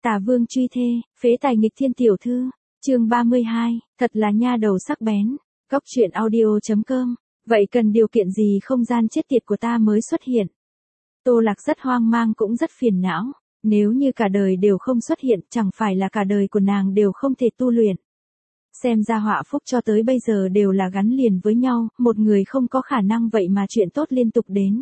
Tả Vương truy thê, phế tài nghịch thiên tiểu thư, chương 32, thật là nha đầu sắc bén. Góc truyện audio.com. Vậy cần điều kiện gì không gian chết tiệt của ta mới xuất hiện? Tô Lạc rất hoang mang cũng rất phiền não. Nếu như cả đời đều không xuất hiện, chẳng phải là cả đời của nàng đều không thể tu luyện. Xem ra họa phúc cho tới bây giờ đều là gắn liền với nhau, một người không có khả năng vậy mà chuyện tốt liên tục đến.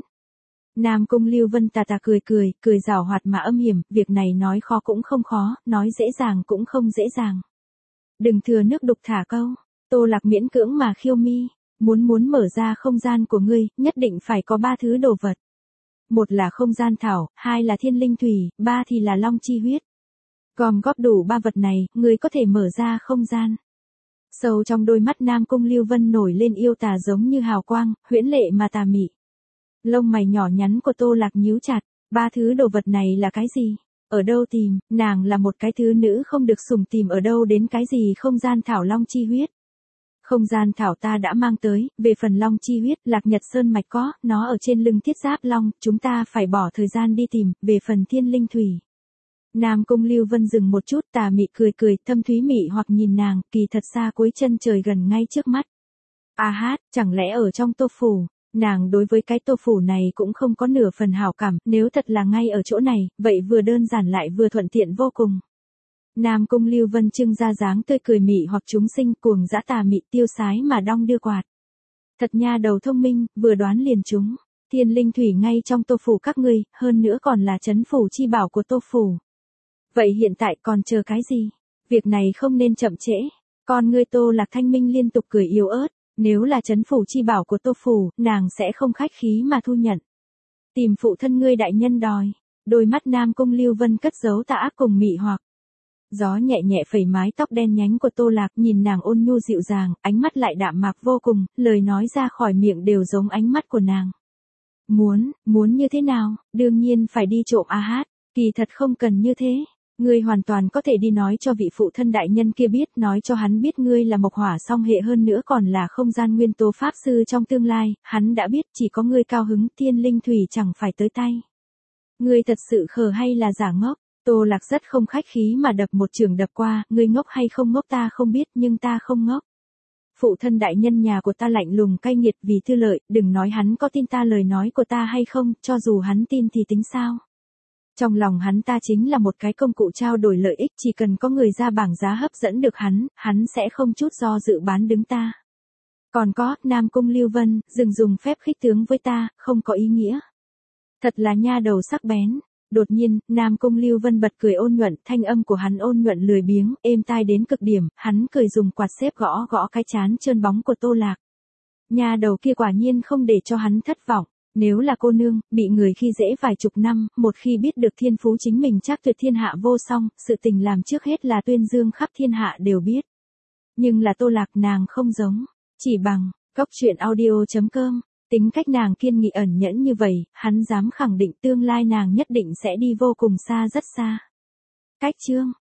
Nam Cung Lưu Vân tà tà cười giảo hoạt mà âm hiểm, việc này nói khó cũng không khó, nói dễ dàng cũng không dễ dàng. Đừng thừa nước đục thả câu, Tô Lạc miễn cưỡng mà khiêu mi, muốn mở ra không gian của ngươi, nhất định phải có 3 thứ đồ vật. Một là không gian thảo, hai là thiên linh thủy, ba thì là long chi huyết. Gom góp đủ 3 vật này, ngươi có thể mở ra không gian. Sâu trong đôi mắt Nam Cung Lưu Vân nổi lên yêu tà giống như hào quang, huyễn lệ mà tà mị. Lông mày nhỏ nhắn của Tô Lạc nhíu chặt, 3 thứ đồ vật này là cái gì? Ở đâu tìm? Nàng là một cái thứ nữ không được sủng tìm ở đâu đến cái gì không gian thảo long chi huyết. Không gian thảo ta đã mang tới, về phần long chi huyết, Lạc Nhật Sơn mạch có, nó ở trên lưng thiết giáp long, chúng ta phải bỏ thời gian đi tìm, về phần thiên linh thủy. Nam Cung Lưu Vân dừng một chút, tà mị cười, thâm thúy mị hoặc nhìn nàng, kỳ thật xa cuối chân trời gần ngay trước mắt. A hát, chẳng lẽ ở trong tô phủ? Nàng đối với cái tô phủ này cũng không có nửa phần hảo cảm, nếu thật là ngay ở chỗ này, vậy vừa đơn giản lại vừa thuận tiện vô cùng. Nam Cung Lưu Vân trưng ra dáng tươi cười mị hoặc chúng sinh cuồng dã tà mị tiêu sái mà đong đưa quạt. Thật nha đầu thông minh, vừa đoán liền chúng. Thiên linh thủy ngay trong tô phủ các ngươi, hơn nữa còn là trấn phủ chi bảo của tô phủ. Vậy hiện tại còn chờ cái gì? Việc này không nên chậm trễ. Con ngươi Tô Lạc thanh minh liên tục cười yếu ớt. Nếu là trấn phủ chi bảo của tô phủ, nàng sẽ không khách khí mà thu nhận. Tìm phụ thân ngươi đại nhân đòi. Đôi mắt Nam Cung Lưu Vân cất giấu tà ác cùng mị hoặc. Gió nhẹ nhẹ phẩy mái tóc đen nhánh của Tô Lạc, nhìn nàng ôn nhu dịu dàng, ánh mắt lại đạm mạc vô cùng, lời nói ra khỏi miệng đều giống ánh mắt của nàng. Muốn như thế nào? Đương nhiên phải đi trộm A hát, kỳ thật không cần như thế. Ngươi hoàn toàn có thể đi nói cho vị phụ thân đại nhân kia biết, nói cho hắn biết ngươi là mộc hỏa song hệ hơn nữa còn là không gian nguyên tố pháp sư trong tương lai, hắn đã biết chỉ có ngươi cao hứng, thiên linh thủy chẳng phải tới tay. Ngươi thật sự khờ hay là giả ngốc? Tô Lạc rất không khách khí mà đập một chưởng đập qua, ngươi ngốc hay không ngốc ta không biết nhưng ta không ngốc. Phụ thân đại nhân nhà của ta lạnh lùng cay nghiệt vì tư lợi, đừng nói hắn có tin ta lời nói của ta hay không, cho dù hắn tin thì tính sao? Trong lòng hắn ta chính là một cái công cụ trao đổi lợi ích, chỉ cần có người ra bảng giá hấp dẫn được hắn sẽ không chút do dự bán đứng ta. Còn có, Nam Cung Lưu Vân, đừng dùng phép khích tướng với ta, không có ý nghĩa. Thật là nha đầu sắc bén. Đột nhiên, Nam Cung Lưu Vân bật cười ôn nhuận, thanh âm của hắn ôn nhuận lười biếng, êm tai đến cực điểm, hắn cười dùng quạt xếp gõ cái trán trơn bóng của Tô Lạc. Nha đầu kia quả nhiên không để cho hắn thất vọng. Nếu là cô nương, bị người khi dễ vài chục năm, một khi biết được thiên phú chính mình chắc tuyệt thiên hạ vô song, sự tình làm trước hết là tuyên dương khắp thiên hạ đều biết. Nhưng là Tô Lạc nàng không giống, chỉ bằng, góc truyện audio.com, tính cách nàng kiên nghị ẩn nhẫn như vậy, hắn dám khẳng định tương lai nàng nhất định sẽ đi vô cùng xa rất xa. Cách chương